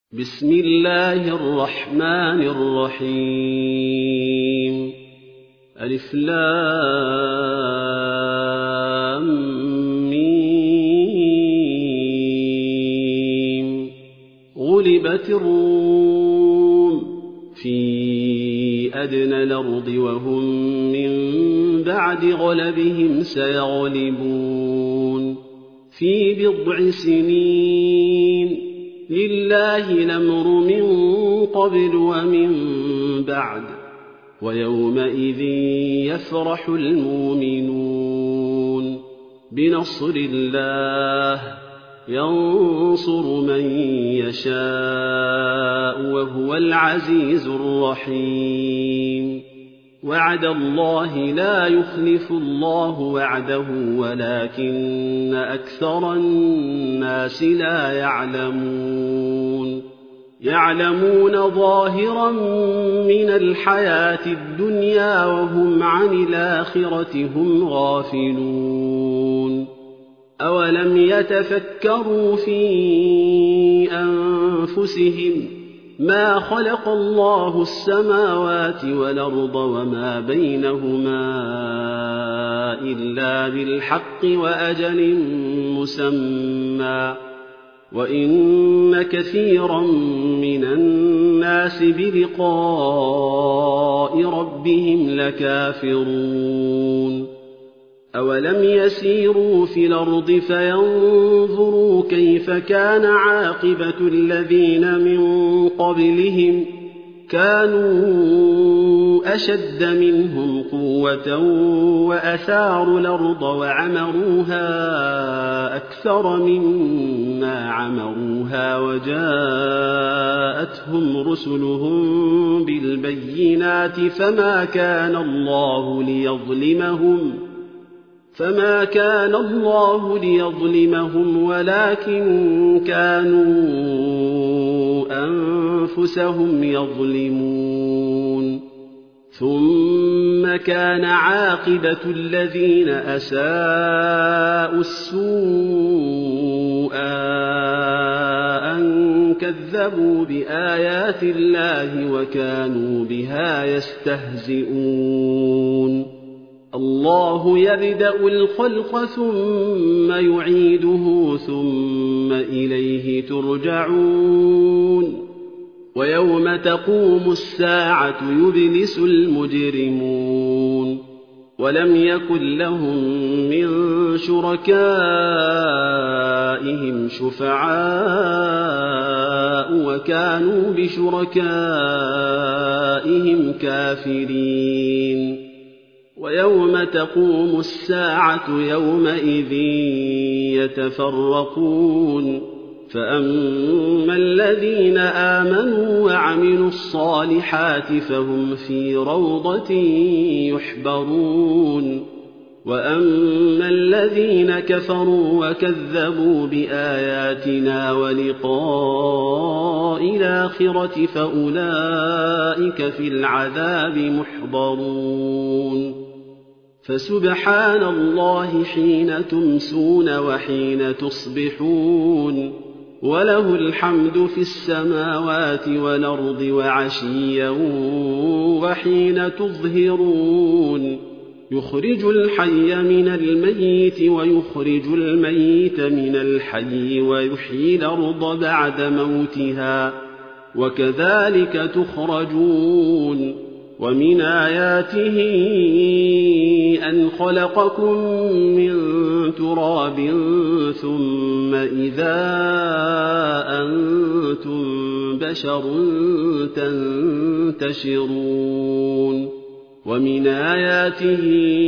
بسم الله الرحمن الرحيم ألف لام ميم غلبت الروم في أدنى الأرض وهم من بعد غلبهم سيغلبون في بضع سنين لله الأمر من قبل ومن بعد ويومئذ يفرح المؤمنون بنصر الله ينصر من يشاء وهو العزيز الرحيم وعد الله لا يخلف الله وعده ولكن أكثر الناس لا يعلمون ظاهرا من الحياة الدنيا وهم عن الآخرة هم غافلون أولم يتفكروا في أنفسهم ما خلق الله السماوات والأرض وما بينهما إلا بالحق وأجل مسمى وإن كثيرا من الناس بلقاء ربهم لكافرون أولم يسيروا في الأرض فينظروا كيف كان عاقبة الذين من قبلهم كانوا أشد منهم قوة وأثاروا الأرض وعمروها أكثر مما عمروها وجاءتهم رسلهم بالبينات فما كان الله ليظلمهم ولكن كانوا أنفسهم يظلمون ثم كان عاقبة الذين أساءوا السوء أن كذبوا بآيات الله وكانوا بها يستهزئون الله يبدأ الخلق ثم يعيده ثم إليه ترجعون ويوم تقوم الساعة يبلس المجرمون ولم يكن لهم من شركائهم شفعاء وكانوا بشركائهم كافرين ويوم تقوم الساعة يومئذ يتفرقون فأما الذين آمنوا وعملوا الصالحات فهم في روضة يحبرون وأما الذين كفروا وكذبوا بآياتنا ولقاء الآخرة فأولئك في العذاب محضرون فسبحان الله حين تمسون وحين تصبحون وله الحمد في السماوات والأرض وعشيا وحين تظهرون يخرج الحي من الميت ويخرج الميت من الحي ويحيي الأرض بعد موتها وكذلك تخرجون ومن آياته أن خلقكم من تراب ثم إذا أنتم بشر تنتشرون ومن آياته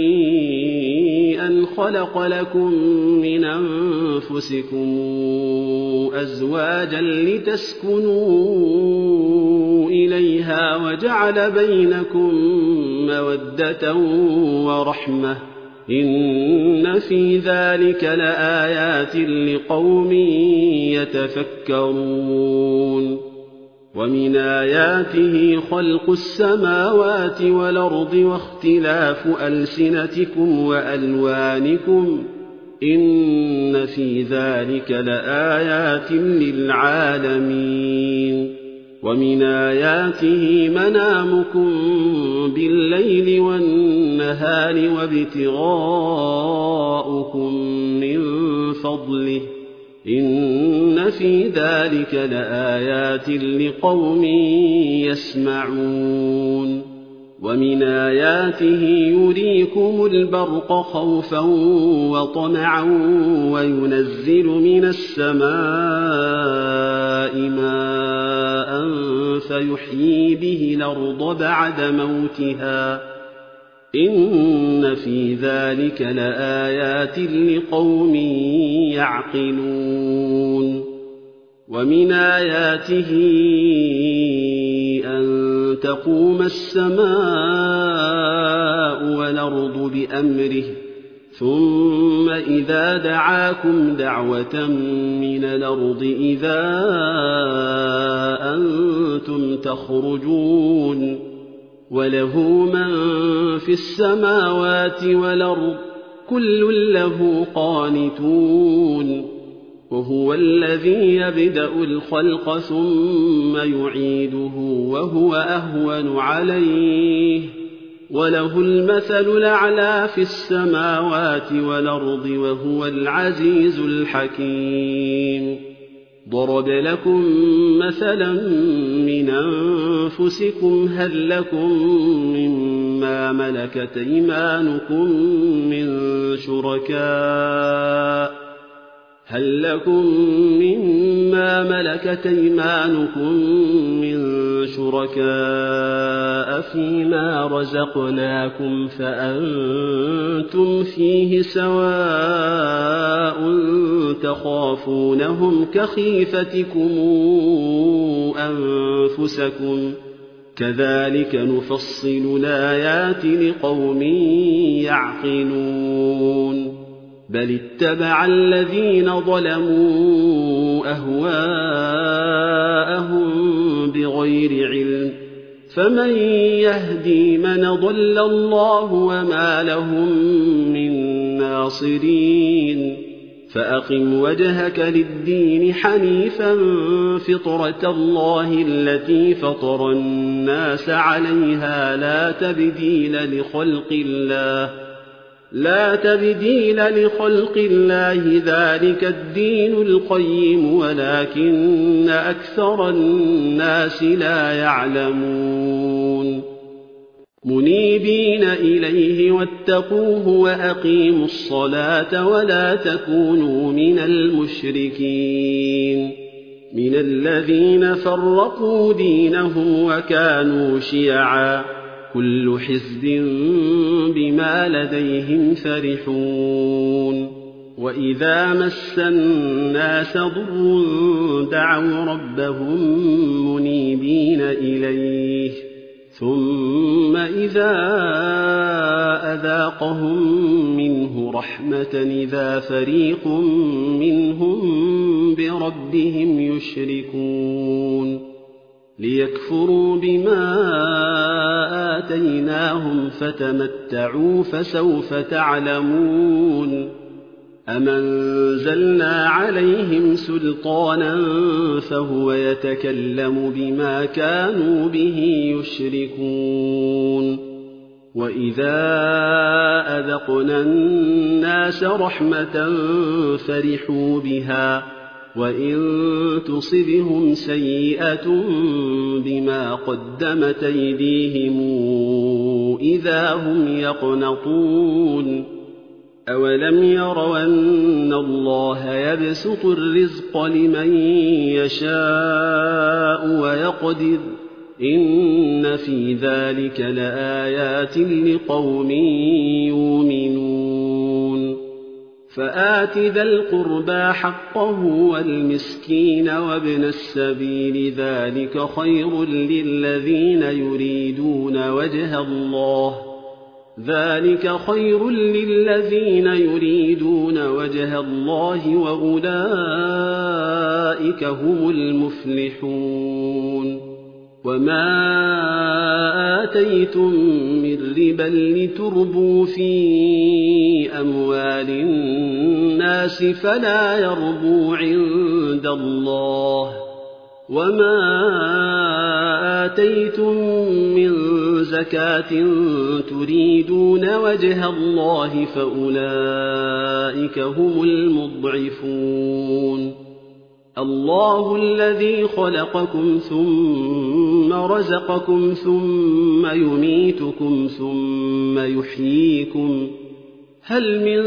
أن خلق لكم من أنفسكم أزواجا لتسكنوا إليها وجعل بينكم مودة ورحمة إن في ذلك لآيات لقوم يتفكرون ومن آياته خلق السماوات والأرض واختلاف ألسنتكم وألوانكم إن في ذلك لآيات للعالمين ومن آياته منامكم بالليل والنهار وابتغاؤكم من فضله إن في ذلك لآيات لقوم يسمعون ومن آياته يريكم البرق خوفا وطمعا وينزل من السماء ماء فيحيي به الأرض بعد موتها إن في ذلك لآيات لقوم يعقلون ومن آياته أن تقوم السماء والأرض بأمره ثم إذا دعاكم دعوة من الأرض إذا أنتم تخرجون وله من في السماوات والأرض كل له قانتون وهو الذي يبدأ الخلق ثم يعيده وهو أهون عليه وله المثل الأعلى في السماوات والأرض وهو العزيز الحكيم ضرب لكم مثلا من أنفسكم هل لكم مما ملكت أيمانكم من شركاء فيما رزقناكم فأنتم فيه سواء تخافونهم كخيفتكم أنفسكم كذلك نفصل الآيات لقوم يعقلون بل اتبع الذين ظلموا أهواءهم بغير علم فمن يهدي من ضل الله وما لهم من ناصرين فأقم وجهك للدين حنيفا فطرة الله التي فطر الناس عليها لا تبديل لخلق الله ذلك الدين القيم ولكن أكثر الناس لا يعلمون منيبين إليه واتقوه وأقيموا الصلاة ولا تكونوا من المشركين من الذين فرقوا دينهم وكانوا شيعا كل حزب بما لديهم فرحون وإذا مس الناس ضر دعوا ربهم منيبين إليه ثم إذا أذاقهم منه رحمة إذا فريق منهم بربهم يشركون ليكفروا بما آتيناهم فتمتعوا فسوف تعلمون أم أنزلنا عليهم سلطانا فهو يتكلم بما كانوا به يشركون وإذا أذقنا الناس رحمة فرحوا بها وإن تصبهم سيئة بما قدمت أيديهم إذا هم يقنطون أولم يروا أن الله يبسط الرزق لمن يشاء ويقدر إن في ذلك لآيات لقوم يؤمنون فآت ذا القربى حقه والمسكين وابن السبيل ذلك خير للذين يريدون وجه الله وأولئك هم المفلحون وما آتيتم من ربا لتربوا في أموال الناس فلا يربو عند الله وما آتيتم من زكاة تريدون وجه الله فأولئك هم المضعفون الله الذي خلقكم ثم رزقكم ثم يميتكم ثم يحييكم هل من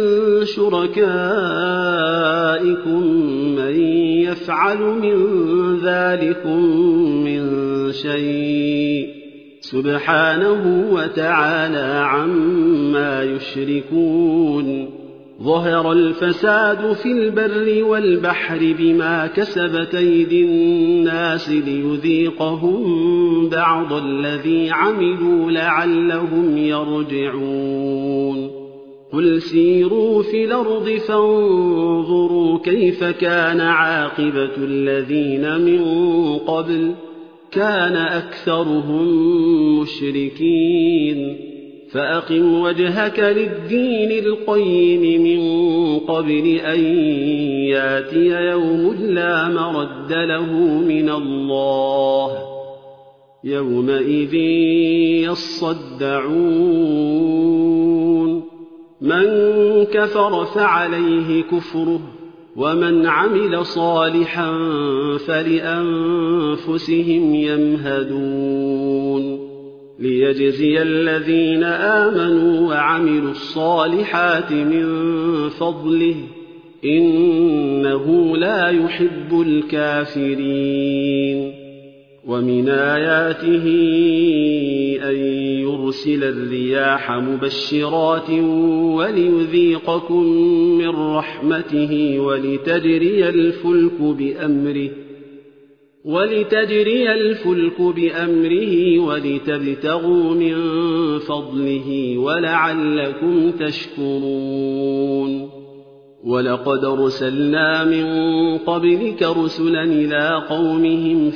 شركائكم من يفعل من ذلكم من شيء سبحانه وتعالى عما يشركون ظهر الفساد في البر والبحر بما كسبت أيدي الناس ليذيقهم بعض الذي عملوا لعلهم يرجعون قل سيروا في الأرض فانظروا كيف كان عاقبة الذين من قبل كان أكثرهم مشركين فأقم وجهك للدين القيم من قبل أن ياتي يوم لا مرد له من الله يومئذ يصدعون من كفر فعليه كفره ومن عمل صالحا فلأنفسهم يمهدون ليجزي الذين آمنوا وعملوا الصالحات من فضله إنه لا يحب الكافرين ومن آياته أن يرسل الرياح مبشرات وليذيقكم من رحمته ولتجري الفلك بأمره ولتبتغوا من فضله ولعلكم تشكرون ولقد أرسلنا من قبلك رسلا إلى قومهم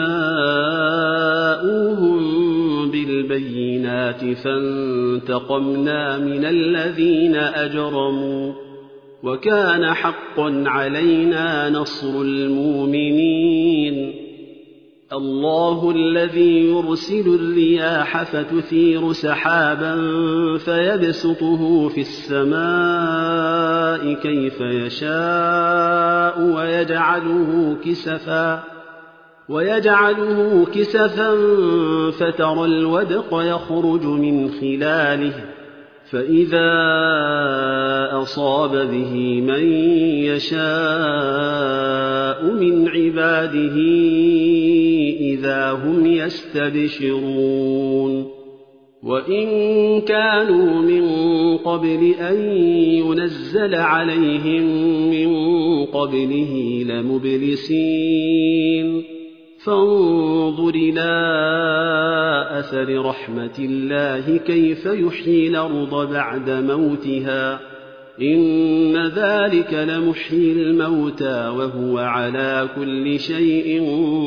فجاءوهم بالبينات فانتقمنا من الذين أجرموا وكان حقا علينا نصر المؤمنين الله الذي يرسل الرياح فتثير سحابا فيبسطه في السماء كيف يشاء ويجعله كسفا فترى الودق يخرج من خلاله فإذا أصاب به من يشاء من عباده إذا هم يستبشرون وإن كانوا من قبل أن ينزل عليهم من قبله لمبلسين فانظر إلى أثر رحمة الله كيف يحيي الأرض بعد موتها إن ذلك لمحيي الموتى وهو على كل شيء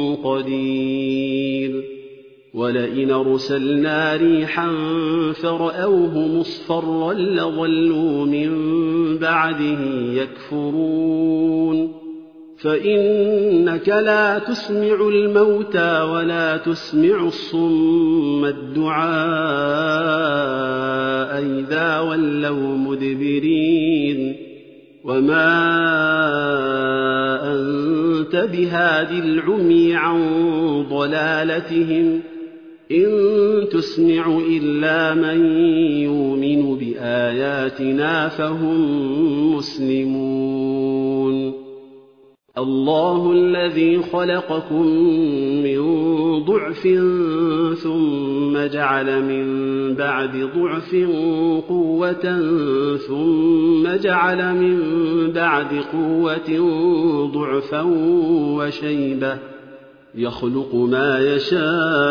قدير ولئن أرسلنا ريحا فرأوه مصفرا لظلوا من بعده يكفرون فإنك لا تسمع الموتى ولا تسمع الصم الدعاء إذا ولوا مدبرين وما أنت بهاد العمي عن ضلالتهم إن تسمع إلا من يؤمن بآياتنا فهم مسلمون الله الذي خلقكم من ضعف ثم جعل من بعد ضعف قوة ثم جعل من بعد قوة ضعفا وشيبة يخلق ما يشاء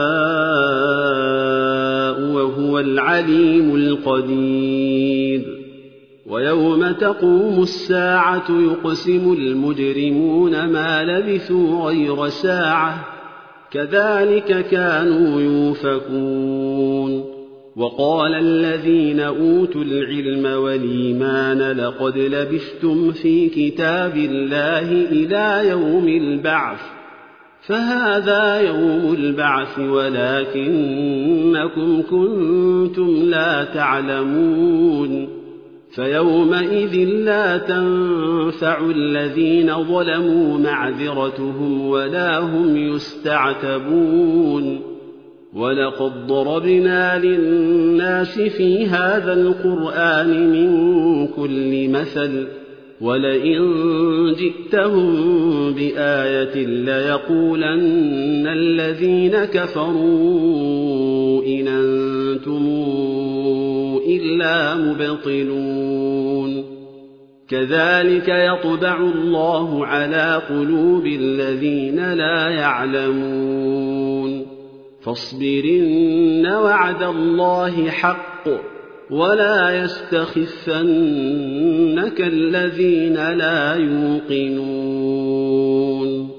وهو العليم القدير ويوم تقوم الساعة يقسم المجرمون ما لبثوا غير ساعة كذلك كانوا يؤفكون وقال الذين أوتوا العلم والإيمان لقد لبثتم في كتاب الله إلى يوم البعث فهذا يوم البعث ولكنكم كنتم لا تعلمون فيومئذ لا تنفع الذين ظلموا معذرتهم ولا هم يستعتبون ولقد ضربنا للناس في هذا القرآن من كل مثل ولئن جئتهم بآية ليقولن الذين كفروا إن أنتم إلا مبطلون كذلك يطبع الله على قلوب الذين لا يعلمون فاصبرن وعد الله حق ولا يستخفنك الذين لا يوقنون